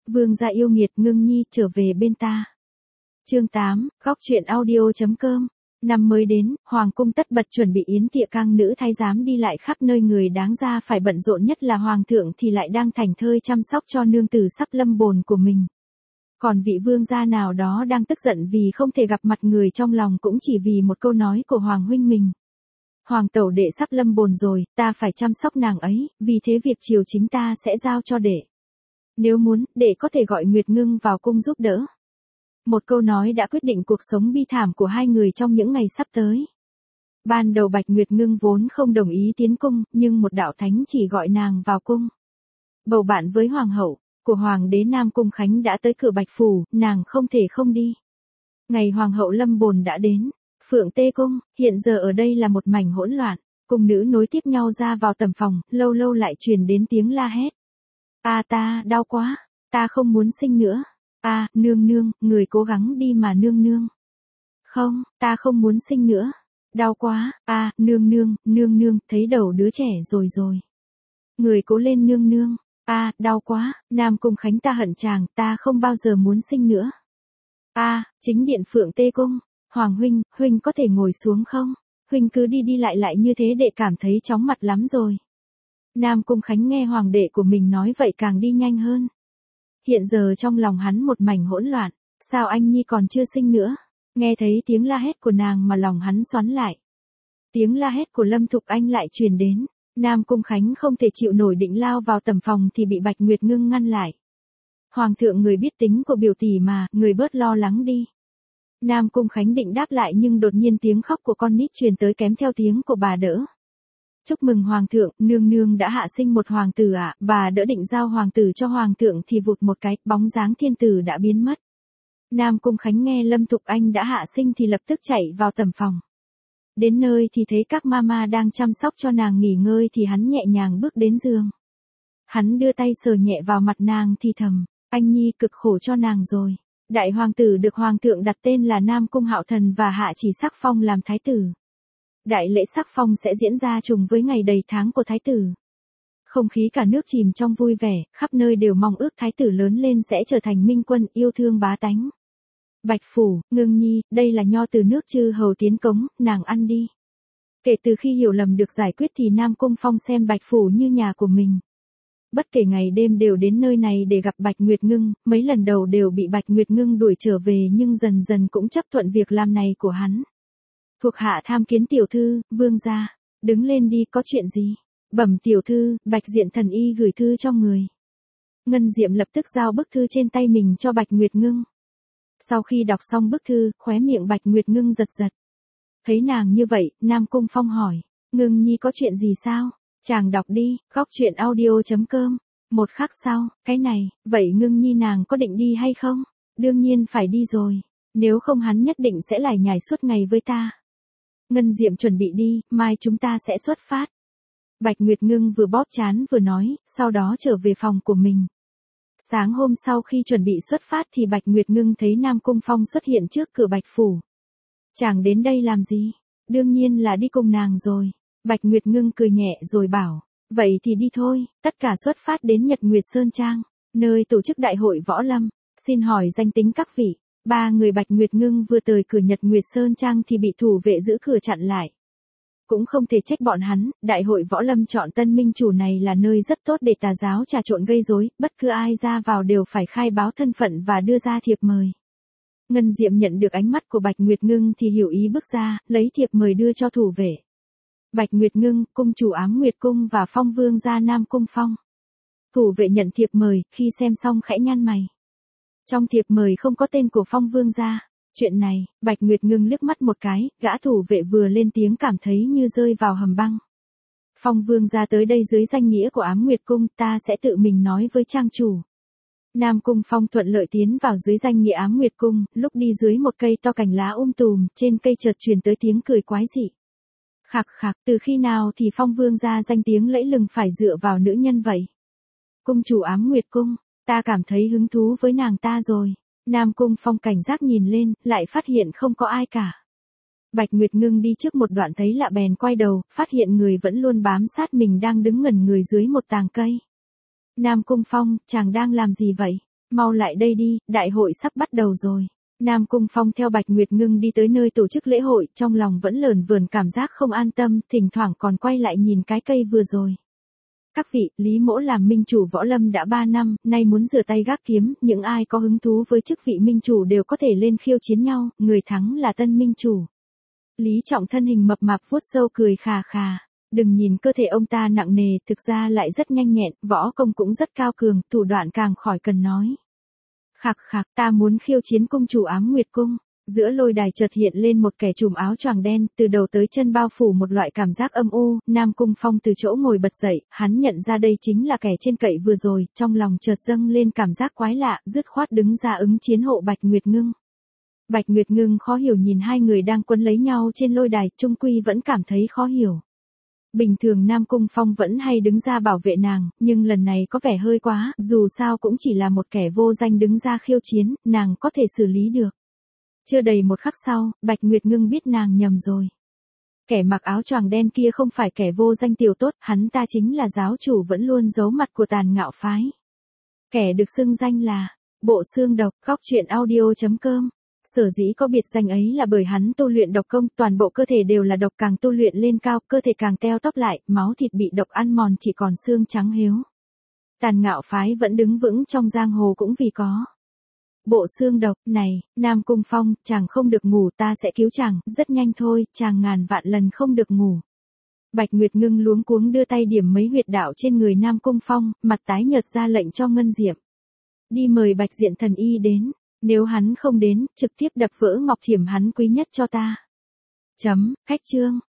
Vương gia yêu nghiệt, Ngưng nhi trở về bên ta. Chương 8, góc truyện audio.com. Năm mới đến, hoàng cung tất bật chuẩn bị yến tiệc, cang nữ thái giám đi lại khắp nơi, người đáng ra phải bận rộn nhất là hoàng thượng thì lại đang thảnh thơi chăm sóc cho nương tử sắp lâm bồn của mình. Còn vị vương gia nào đó đang tức giận vì không thể gặp mặt người trong lòng cũng chỉ vì một câu nói của hoàng huynh mình. Hoàng tẩu đệ sắp lâm bồn rồi, ta phải chăm sóc nàng ấy, vì thế việc triều chính ta sẽ giao cho đệ. Nếu muốn, đệ có thể gọi Nguyệt Ngưng vào cung giúp đỡ. Một câu nói đã quyết định cuộc sống bi thảm của hai người trong những ngày sắp tới. Ban đầu Bạch Nguyệt Ngưng vốn không đồng ý tiến cung, nhưng một đạo thánh chỉ gọi nàng vào cung. Bầu bạn với hoàng hậu của hoàng đế Nam Cung Khánh đã tới cửa Bạch Phủ, nàng không thể không đi. Ngày hoàng hậu lâm bồn đã đến. Phượng Tê Cung, hiện giờ ở đây là một mảnh hỗn loạn, cung nữ nối tiếp nhau ra vào tầm phòng, lâu lâu lại truyền đến tiếng la hét. Ta, đau quá, ta không muốn sinh nữa. Nương nương, người cố gắng đi mà nương nương. Không, ta không muốn sinh nữa. Đau quá, nương nương, thấy đầu đứa trẻ rồi. Người cố lên nương nương. Đau quá, Nam Cung Khánh ta hận chàng, ta không bao giờ muốn sinh nữa. Chính điện Phượng Tê Cung. Hoàng huynh có thể ngồi xuống không? Huynh cứ đi lại như thế đệ cảm thấy chóng mặt lắm rồi. Nam Cung Khánh nghe hoàng đệ của mình nói vậy càng đi nhanh hơn. Hiện giờ trong lòng hắn một mảnh hỗn loạn, sao anh nhi còn chưa sinh nữa? Nghe thấy tiếng la hét của nàng mà lòng hắn xoắn lại. Tiếng la hét của Lâm Thục Anh lại truyền đến, Nam Cung Khánh không thể chịu nổi định lao vào tầm phòng thì bị Bạch Nguyệt Ngưng ngăn lại. Hoàng thượng, người biết tính của biểu tỷ mà, người bớt lo lắng đi. Nam Cung Khánh định đáp lại nhưng đột nhiên tiếng khóc của con nít truyền tới kèm theo tiếng của bà đỡ. Chúc mừng hoàng thượng, nương nương đã hạ sinh một hoàng tử ạ. Bà đỡ định giao hoàng tử cho hoàng thượng thì vụt một cái, bóng dáng thiên tử đã biến mất. Nam Cung Khánh nghe Lâm Thục Anh đã hạ sinh thì lập tức chạy vào tầm phòng. Đến nơi thì thấy các mama đang chăm sóc cho nàng nghỉ ngơi thì hắn nhẹ nhàng bước đến giường. Hắn đưa tay sờ nhẹ vào mặt nàng thì thầm, anh nhi cực khổ cho nàng rồi. Đại hoàng tử được hoàng thượng đặt tên là Nam Cung Hạo Thần và hạ chỉ sắc phong làm thái tử. Đại lễ sắc phong sẽ diễn ra trùng với ngày đầy tháng của thái tử. Không khí cả nước chìm trong vui vẻ, khắp nơi đều mong ước thái tử lớn lên sẽ trở thành minh quân yêu thương bá tánh. Bạch Phủ, Ngưng nhi, đây là nho từ nước chư hầu tiến cống, nàng ăn đi. Kể từ khi hiểu lầm được giải quyết thì Nam Cung Phong xem Bạch Phủ như nhà của mình. Bất kể ngày đêm đều đến nơi này để gặp Bạch Nguyệt Ngưng, mấy lần đầu đều bị Bạch Nguyệt Ngưng đuổi trở về nhưng dần dần cũng chấp thuận việc làm này của hắn. Thuộc hạ tham kiến tiểu thư, vương gia. Đứng lên đi, có chuyện gì? Bẩm tiểu thư, Bạch Diện thần y gửi thư cho người. Ngân Diệm lập tức giao bức thư trên tay mình cho Bạch Nguyệt Ngưng. Sau khi đọc xong bức thư, khóe miệng Bạch Nguyệt Ngưng giật giật. Thấy nàng như vậy, Nam Cung Phong hỏi, Ngưng nhi có chuyện gì sao? Chàng đọc đi, góc truyện audio.com. Một khắc sau, cái này, vậy Ngưng nhi nàng có định đi hay không? Đương nhiên phải đi rồi. Nếu không hắn nhất định sẽ lải nhải suốt ngày với ta. Ngân Diệm chuẩn bị đi, mai chúng ta sẽ xuất phát. Bạch Nguyệt Ngưng vừa bóp trán vừa nói, sau đó trở về phòng của mình. Sáng hôm sau khi chuẩn bị xuất phát thì Bạch Nguyệt Ngưng thấy Nam Cung Phong xuất hiện trước cửa Bạch Phủ. Chàng đến đây làm gì? Đương nhiên là đi cùng nàng rồi. Bạch Nguyệt Ngưng cười nhẹ rồi bảo, vậy thì đi thôi, tất cả xuất phát đến Nhật Nguyệt Sơn Trang, nơi tổ chức đại hội võ lâm. Xin hỏi danh tính các vị. Ba người Bạch Nguyệt Ngưng vừa tới cửa Nhật Nguyệt Sơn Trang thì bị thủ vệ giữ cửa chặn lại. Cũng không thể trách bọn hắn, đại hội võ lâm chọn tân minh chủ này là nơi rất tốt để tà giáo trà trộn gây rối, bất cứ ai ra vào đều phải khai báo thân phận và đưa ra thiệp mời. Ngân Diệm nhận được ánh mắt của Bạch Nguyệt Ngưng thì hiểu ý bước ra, lấy thiệp mời đưa cho thủ vệ. Bạch Nguyệt Ngưng, cung chủ Ám Nguyệt Cung và Phong Vương gia Nam Cung Phong. Thủ vệ nhận thiệp mời, khi xem xong khẽ nhăn mày. Trong thiệp mời không có tên của Phong Vương gia. Chuyện này, Bạch Nguyệt Ngưng liếc mắt một cái, gã thủ vệ vừa lên tiếng cảm thấy như rơi vào hầm băng. Phong Vương gia tới đây dưới danh nghĩa của Ám Nguyệt Cung, ta sẽ tự mình nói với trang chủ. Nam Cung Phong thuận lợi tiến vào dưới danh nghĩa Ám Nguyệt Cung, lúc đi dưới một cây to cành lá tùm, trên cây chợt truyền tới tiếng cười quái dị. Khạc khạc, từ khi nào thì Phong Vương gia danh tiếng lẫy lừng phải dựa vào nữ nhân vậy? Cung chủ Ám Nguyệt Cung, ta cảm thấy hứng thú với nàng ta rồi. Nam Cung Phong cảnh giác nhìn lên, lại phát hiện không có ai cả. Bạch Nguyệt Ngưng đi trước một đoạn thấy lạ bèn quay đầu, phát hiện người vẫn luôn bám sát mình đang đứng ngẩn người dưới một tàng cây. Nam Cung Phong, chàng đang làm gì vậy? Mau lại đây đi, đại hội sắp bắt đầu rồi. Nam Cung Phong theo Bạch Nguyệt Ngưng đi tới nơi tổ chức lễ hội, trong lòng vẫn lởn vởn cảm giác không an tâm, thỉnh thoảng còn quay lại nhìn cái cây vừa rồi. Các vị, Lý Mỗ làm minh chủ võ lâm đã 3 năm, nay muốn rửa tay gác kiếm, những ai có hứng thú với chức vị minh chủ đều có thể lên khiêu chiến nhau, người thắng là tân minh chủ. Lý Trọng thân hình mập mạp vuốt râu cười khà khà. Đừng nhìn cơ thể ông ta nặng nề, thực ra lại rất nhanh nhẹn, võ công cũng rất cao cường, thủ đoạn càng khỏi cần nói. Khạc khạc, ta muốn khiêu chiến cung chủ Ám Nguyệt Cung. Giữa lôi đài chợt hiện lên một kẻ trùm áo choàng đen, từ đầu tới chân bao phủ một loại cảm giác âm u, Nam Cung Phong từ chỗ ngồi bật dậy, hắn nhận ra đây chính là kẻ trên cậy vừa rồi, trong lòng chợt dâng lên cảm giác quái lạ, dứt khoát đứng ra ứng chiến hộ Bạch Nguyệt Ngưng. Bạch Nguyệt Ngưng khó hiểu nhìn hai người đang quấn lấy nhau trên lôi đài, chung quy vẫn cảm thấy khó hiểu. Bình thường Nam Cung Phong vẫn hay đứng ra bảo vệ nàng, nhưng lần này có vẻ hơi quá, dù sao cũng chỉ là một kẻ vô danh đứng ra khiêu chiến, nàng có thể xử lý được. Chưa đầy một khắc sau, Bạch Nguyệt Ngưng biết nàng nhầm rồi. Kẻ mặc áo choàng đen kia không phải kẻ vô danh tiểu tốt, hắn ta chính là giáo chủ vẫn luôn giấu mặt của Tàn Ngạo phái. Kẻ được xưng danh là Bộ Xương Độc. Góc truyện audio.com. Sở dĩ có biệt danh ấy là bởi hắn tu luyện độc công, toàn bộ cơ thể đều là độc, càng tu luyện lên cao, cơ thể càng teo tóp lại, máu thịt bị độc ăn mòn chỉ còn xương trắng héo. Tàn Ngạo phái vẫn đứng vững trong giang hồ cũng vì có Bộ Xương Độc. Này, Nam Cung Phong, chàng không được ngủ, ta sẽ cứu chàng, rất nhanh thôi, chàng ngàn vạn lần không được ngủ. Bạch Nguyệt Ngưng luống cuống đưa tay điểm mấy huyệt đạo trên người Nam Cung Phong, mặt tái nhợt ra lệnh cho Ngân Diệm đi mời Bạch Diện Thần Y đến. Nếu hắn không đến, trực tiếp đập vỡ ngọc thiểm hắn quý nhất cho ta. Cách chương.